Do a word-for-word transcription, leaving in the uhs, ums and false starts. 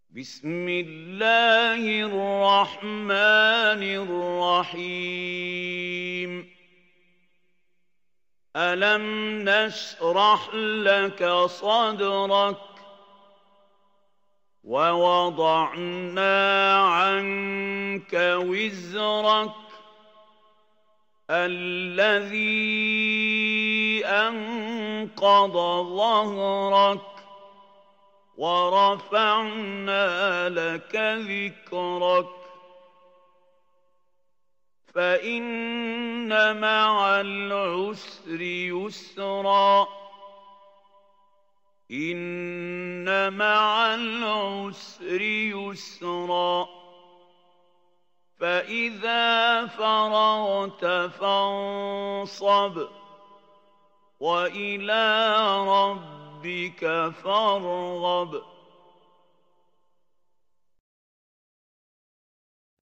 بسم الله الرحمن الرحيم ألم نشرح لك صدرك ووضعنا عنك وزرك الذي أنقض ظهرك ورفعنا لك ذكرك فإن مع العسر يسرا إن مع العسر يسرا فإذا فرغت فانصب وإلى ربك فارغب